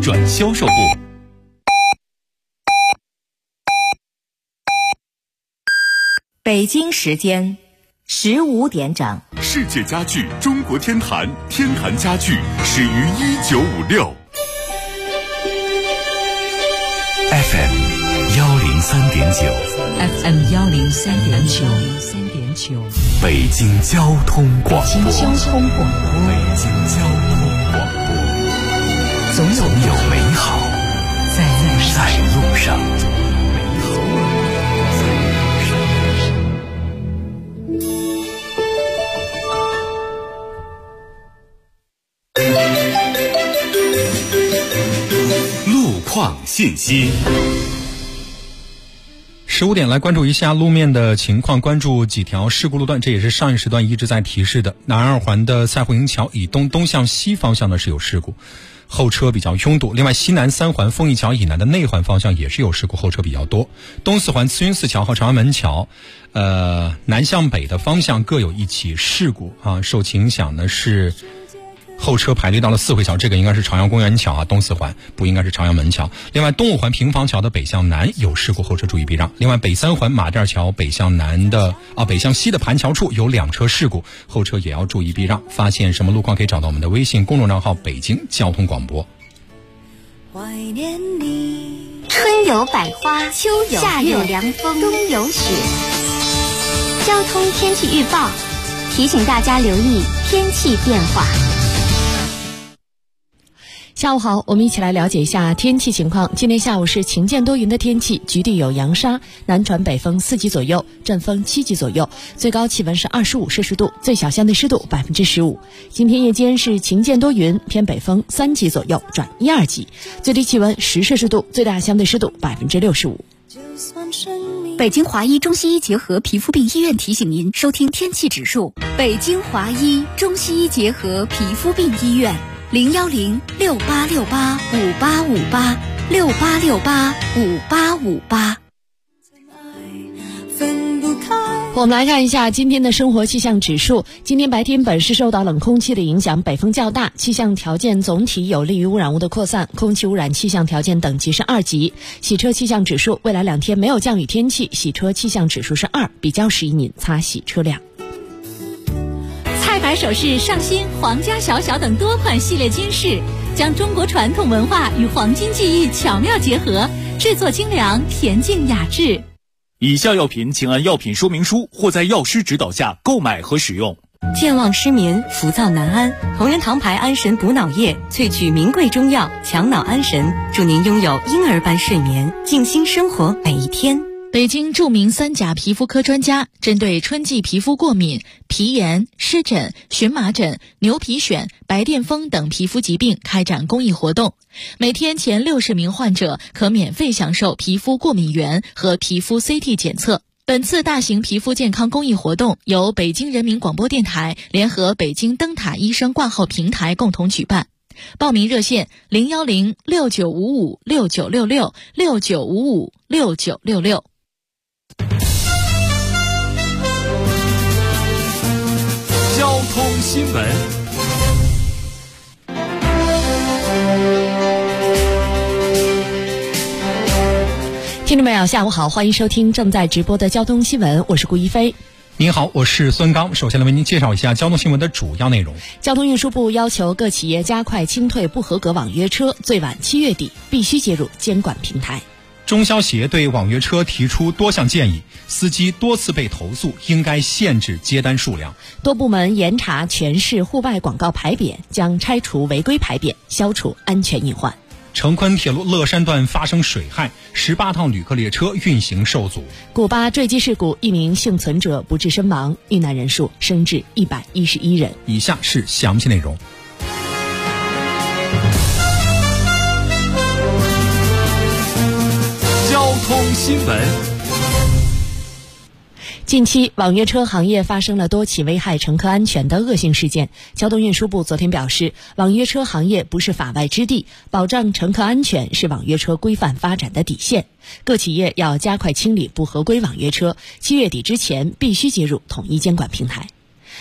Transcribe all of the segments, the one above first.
转销售部。 北京时间15点整。 世界家具中国天坛，天坛家具始于1956。 FM 103.9 FM 103.9， 北京交通广播。 北京交通广播，总有美好在路上。 路况信息。 15点来关注一下路面的情况，关注几条事故路段，这也是上一时段一直在提示的。南二环的赛湖营桥以东向西方向呢是有事故，后车比较拥堵。另外西南三环丰益桥以南的内环方向也是有事故，后车比较多。东四环慈云寺桥和长安门桥南向北的方向各有一起事故啊，受其影响呢是后车排队到了四惠桥，这个应该是朝阳公园桥啊，东四环不应该是朝阳门桥。另外东五环平房桥的北向南有事故，后车注意避让。另外北三环马甸桥北向西的盘桥处有2车事故，后车也要注意避让。发现什么路况可以找到我们的微信公众账号北京交通广播。 怀念你， 春有百花，秋有夏有凉风，冬有雪。交通天气预报提醒大家留意天气变化。 下午好，我们一起来了解一下天气情况。今天下午是晴间多云的天气，局地有扬沙，南转北风4级左右，阵风7级左右，最高气温是25摄氏度，最小相对湿度15%。今天夜间是晴间多云，偏北风3级左右转1、2级，最低气温10摄氏度，最大相对湿度65%。 北京华医中西医结合皮肤病医院提醒您收听天气指数。北京华医中西医结合皮肤病医院01068685858，68685858。 我们来看一下今天的生活气象指数。今天白天本市受到冷空气的影响，北风较大，气象条件总体有利于污染物的扩散，空气污染气象条件等级是2级。洗车气象指数，未来2天没有降雨天气，洗车气象指数是2，比较适宜您擦洗车辆。 菜百首饰上新皇家小小等多款系列金饰，将中国传统文化与黄金技艺巧妙结合，制作精良，恬静雅致。 以下药品请按药品说明书或在药师指导下购买和使用。 健忘失眠、浮躁难安，同仁堂牌安神补脑液萃取名贵中药，强脑安神，祝您拥有婴儿般睡眠，静心生活每一天。 北京著名3甲皮肤科专家针对春季皮肤过敏、皮炎、湿疹、荨麻疹、牛皮癣、白癜风等皮肤疾病开展公益活动，每天前60名患者可免费享受皮肤过敏原和皮肤 CT 检测。本次大型皮肤健康公益活动由北京人民广播电台联合北京灯塔医生挂号平台共同举办。报名热线0106955696669556966。 交通新闻。 听众朋友下午好，欢迎收听正在直播的交通新闻，我是顾一飞。 您好，我是孙刚。首先来为您介绍一下交通新闻的主要内容。 交通运输部要求各企业加快清退不合格网约车，最晚7月底必须接入监管平台。 中消协对网约车提出多项建议，司机多次被投诉，应该限制接单数量。 多部门严查全市户外广告牌匾，将拆除违规牌匾，消除安全隐患。 成昆铁路乐山段发生水害，18趟旅客列车运行受阻。 古巴坠机事故，1名幸存者不治身亡，遇难人数升至111人。 以下是详细内容。 交通新闻。 近期网约车行业发生了多起危害乘客安全的恶性事件。交通运输部昨天表示，网约车行业不是法外之地，保障乘客安全是网约车规范发展的底线。各企业要加快清理不合规网约车，7月底之前必须接入统一监管平台。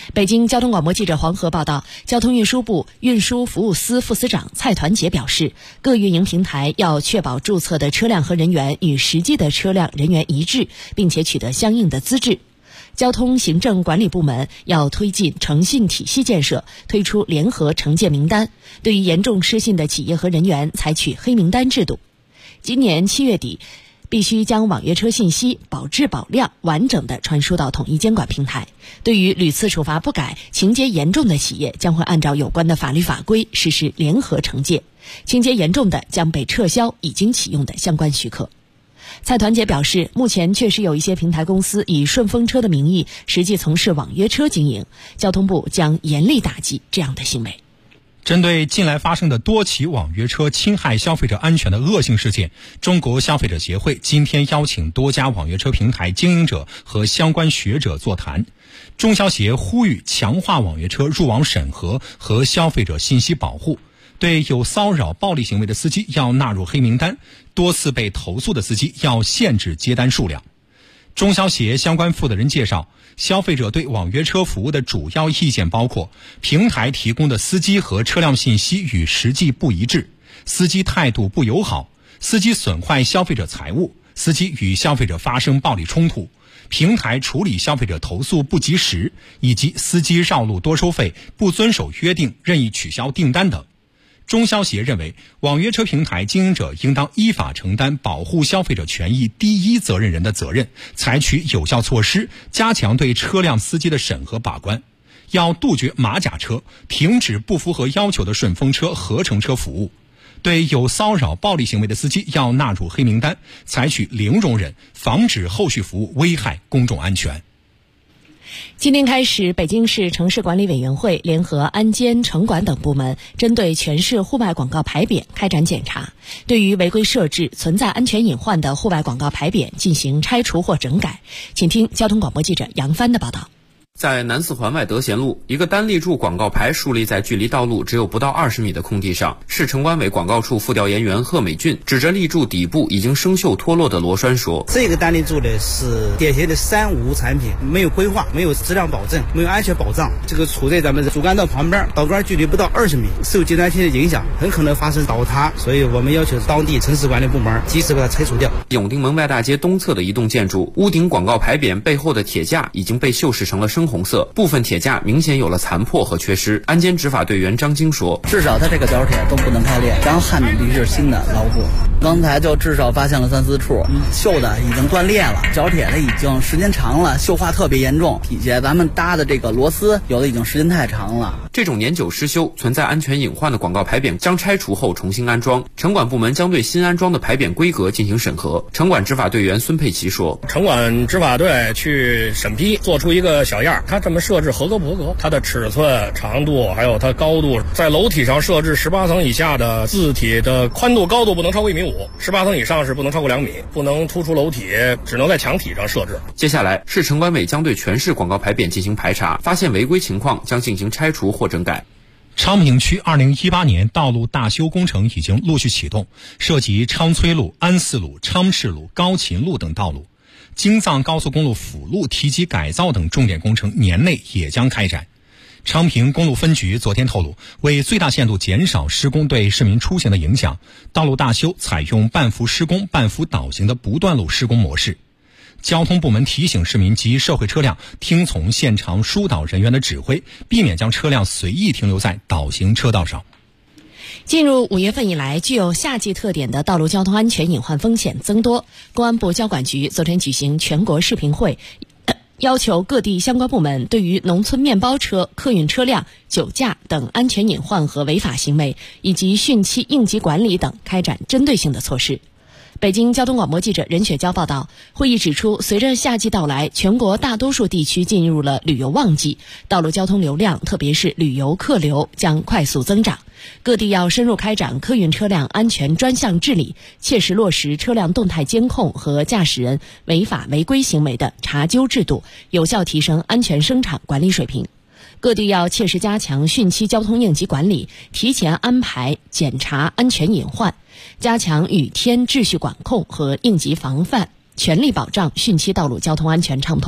北京交通广播记者黄河报道，交通运输部运输服务司副司长蔡团结表示，各运营平台要确保注册的车辆和人员与实际的车辆人员一致，并且取得相应的资质。交通行政管理部门要推进诚信体系建设，推出联合惩戒名单，对于严重失信的企业和人员采取黑名单制度。今年7月底，必须将网约车信息保质保量完整地传输到统一监管平台。对于屡次处罚不改、情节严重的企业，将会按照有关的法律法规实施联合惩戒，情节严重的将被撤销已经启用的相关许可。蔡团结表示，目前确实有一些平台公司以顺风车的名义实际从事网约车经营，交通部将严厉打击这样的行为。 针对近来发生的多起网约车侵害消费者安全的恶性事件，中国消费者协会今天邀请多家网约车平台经营者和相关学者座谈。中消协呼吁强化网约车入网审核和消费者信息保护，对有骚扰暴力行为的司机要纳入黑名单，多次被投诉的司机要限制接单数量。中消协相关负责人介绍，消费者对网约车服务的主要意见包括：平台提供的司机和车辆信息与实际不一致，司机态度不友好，司机损坏消费者财物，司机与消费者发生暴力冲突，平台处理消费者投诉不及时，以及司机绕路多收费、不遵守约定、任意取消订单等。中消协认为，网约车平台经营者应当依法承担保护消费者权益第一责任人的责任，采取有效措施，加强对车辆司机的审核把关。要杜绝马甲车，停止不符合要求的顺风车、合成车服务。对有骚扰暴力行为的司机要纳入黑名单，采取零容忍，防止后续服务危害公众安全。 今天开始，北京市城市管理委员会联合安监、城管等部门，针对全市户外广告牌匾开展检查，对于违规设置、存在安全隐患的户外广告牌匾进行拆除或整改。请听交通广播记者杨帆的报道。 在南四环外德贤路，一个单立柱广告牌竖立在距离道路只有不到20米的空地上。市城管委广告处副调研员贺美俊指着立柱底部已经生锈脱落的螺栓说：“ 这个单立柱呢是典型的3无产品，没有规划，没有质量保证，没有安全保障。这个处在咱们主干道旁边，道杆距离不到20米，受阶段性的影响，很可能发生倒塌。所以我们要求当地城市管理部门及时把它拆除掉。” 永定门外大街东侧的一栋建筑，屋顶广告牌匾背后的铁架已经被锈蚀成了深红色，部分铁架明显有了残破和缺失。安监执法队员张晶说：“ 至少它这个角铁都不能开裂，刚焊的必须是新的牢固。刚才就至少发现了3、4处锈的已经断裂了，角铁的已经时间长了，锈化特别严重。底下咱们搭的这个螺丝有的已经时间太长了。 这种年久失修、存在安全隐患的广告牌匾将拆除后重新安装，城管部门将对新安装的牌匾规格进行审核。城管执法队员孙佩奇说：“ 城管执法队去审批，做出一个小样，它这么设置合格不合格？它的尺寸、长度还有它高度，在楼体上设置18层以下的字体的宽度、高度不能超过1.5米，18层以上是不能超过2米，不能突出楼体，只能在墙体上设置。” 接下来，市城管委将对全市广告牌匾进行排查，发现违规情况将进行拆除或整改。 昌平区2018年道路大修工程已经陆续启动，涉及昌崔路、安四路、昌赤路、高秦路等道路。京藏高速公路辅路提及改造等重点工程年内也将开展。昌平公路分局昨天透露，为最大限度减少施工对市民出行的影响，道路大修采用半幅施工、半幅导行的不断路施工模式。交通部门提醒市民及社会车辆听从现场疏导人员的指挥，避免将车辆随意停留在导行车道上。 进入5月份以来，具有夏季特点的道路交通安全隐患风险增多。公安部交管局昨天举行全国视频会，要求各地相关部门对于农村面包车、客运车辆、酒驾等安全隐患和违法行为，以及汛期应急管理等开展针对性的措施。北京交通广播记者任雪娇报道，会议指出，随着夏季到来，全国大多数地区进入了旅游旺季，道路交通流量，特别是旅游客流将快速增长。各地要深入开展客运车辆安全专项治理，切实落实车辆动态监控和驾驶人违法违规行为的查纠制度，有效提升安全生产管理水平。各地要切实加强汛期交通应急管理，提前安排检查安全隐患，加强雨天秩序管控和应急防范，全力保障汛期道路交通安全畅通。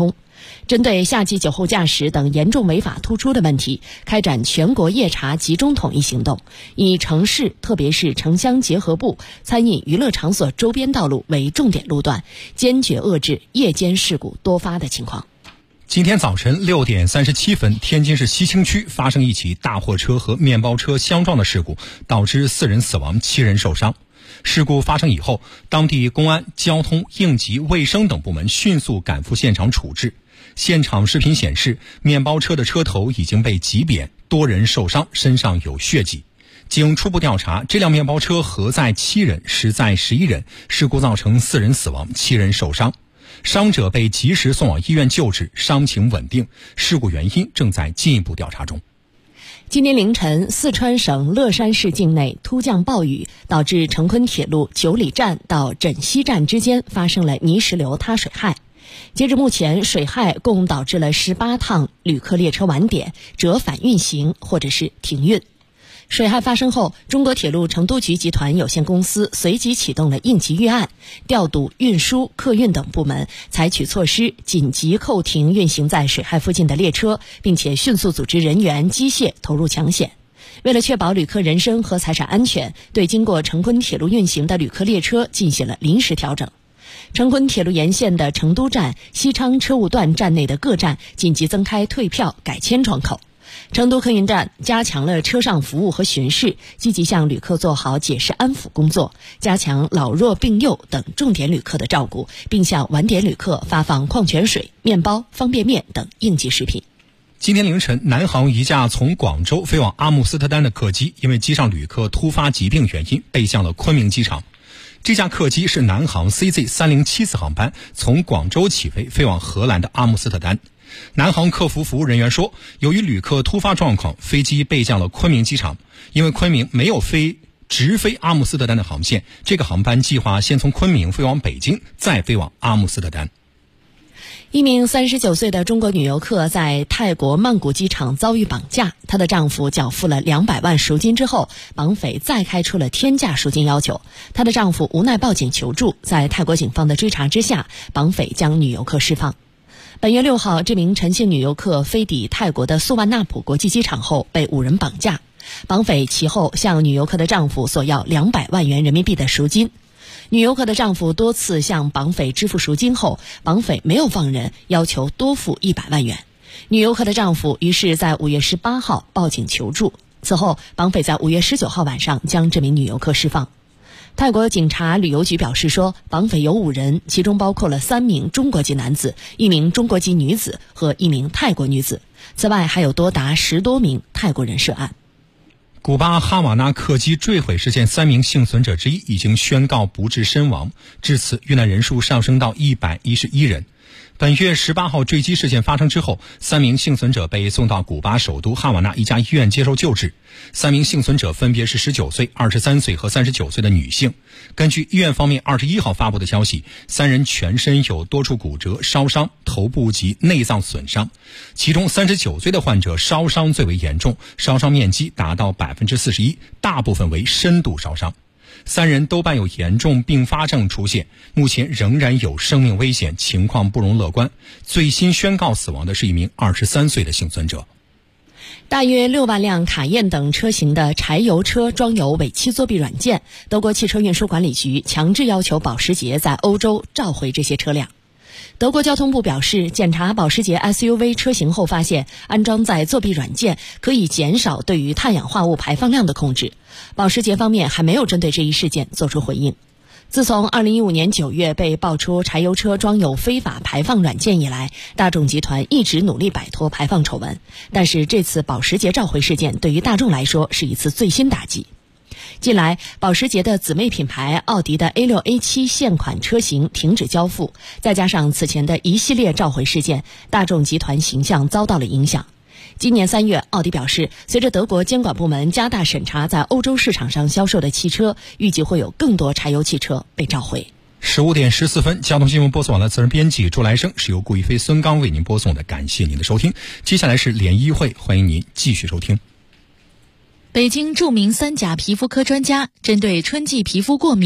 针对夏季酒后驾驶等严重违法突出的问题，开展全国夜查集中统一行动，以城市特别是城乡结合部、餐饮娱乐场所周边道路为重点路段，坚决遏制夜间事故多发的情况。 今天早晨6点37分，天津市西青区发生一起大货车和面包车相撞的事故，导致4人死亡，7人受伤。事故发生以后，当地公安、交通、应急、卫生等部门迅速赶赴现场处置。现场视频显示，面包车的车头已经被挤扁，多人受伤，身上有血迹。经初步调查，这辆面包车核载7人，实载11人，事故造成4人死亡，7人受伤。伤者被及时送往医院救治，伤情稳定，事故原因正在进一步调查中。 今天凌晨，四川省乐山市境内突降暴雨，导致成昆铁路九里站到枕溪站之间发生了泥石流塌水害。截至目前，水害共导致了18趟旅客列车晚点、折返运行或者是停运。水害发生后，中国铁路成都局集团有限公司随即启动了应急预案，调度运输、客运等部门，采取措施紧急扣停运行在水害附近的列车，并且迅速组织人员、机械投入抢险。为了确保旅客人身和财产安全，对经过成昆铁路运行的旅客列车进行了临时调整。成昆铁路沿线的成都站、西昌车务段站内的各站紧急增开退票、改签窗口。成都客运站加强了车上服务和巡视，积极向旅客做好解释安抚工作，加强老弱病幼等重点旅客的照顾，并向晚点旅客发放矿泉水、面包、方便面等应急食品。 今天凌晨，南航一架从广州飞往阿姆斯特丹的客机，因为机上旅客突发疾病原因备降了昆明机场。这架客机是南航 CZ3074 航班，从广州起飞，飞往荷兰的阿姆斯特丹。南航客服服务人员说，由于旅客突发状况，飞机备降了昆明机场。因为昆明没有直飞阿姆斯特丹的航线，这个航班计划先从昆明飞往北京，再飞往阿姆斯特丹。 一名39岁的中国女游客在泰国曼谷机场遭遇绑架，她的丈夫缴付了200万赎金之后，绑匪再开出了天价赎金要求。她的丈夫无奈报警求助，在泰国警方的追查之下，绑匪将女游客释放。本月6号，这名陈姓女游客飞抵泰国的素万纳普国际机场后被5人绑架，绑匪其后向女游客的丈夫索要200万元人民币的赎金。女游客的丈夫多次向绑匪支付赎金后，绑匪没有放人，要求多付100万元。女游客的丈夫于是在5月18号报警求助，此后绑匪在5月19号晚上将这名女游客释放。泰国警察旅游局表示说，绑匪有5人，其中包括了3名中国籍男子、1名中国籍女子和1名泰国女子。此外，还有多达10多名泰国人涉案。 古巴哈瓦那客机坠毁事件3名幸存者之一已经宣告不治身亡，至此遇难人数上升到111人。本月18号坠机事件发生之后，3名幸存者被送到古巴首都哈瓦那一家医院接受救治。3名幸存者分别是19岁、23岁和39岁的女性。根据医院方面21号发布的消息，3人全身有多处骨折、烧伤，头部及内脏损伤。其中39岁的患者烧伤最为严重，烧伤面积达到 41%， 大部分为深度烧伤。3人都伴有严重并发症出现，目前仍然有生命危险，情况不容乐观。最新宣告死亡的是一名23岁的幸存者。 大约6万辆卡宴等车型的柴油车装有伪期作弊软件，德国汽车运输管理局强制要求保时捷在欧洲召回这些车辆。德国交通部表示，检查保时捷 SUV 车型后发现，安装在作弊软件可以减少对于碳氧化物排放量的控制。保时捷方面还没有针对这一事件做出回应。自从2015年9月被爆出柴油车装有非法排放软件以来，大众集团一直努力摆脱排放丑闻。但是这次保时捷召回事件对于大众来说是一次最新打击。近来，保时捷的姊妹品牌奥迪的 A6、A7 现款车型停止交付，再加上此前的一系列召回事件，大众集团形象遭到了影响。今年3月，奥迪表示，随着德国监管部门加大审查在欧洲市场上销售的汽车，预计会有更多柴油汽车被召回。 15点14分，交通新闻播送完了，责任编辑朱来生，是由顾一飞、孙刚为您播送的，感谢您的收听。接下来是联谊会，欢迎您继续收听。 北京著名3甲皮肤科专家针对春季皮肤过敏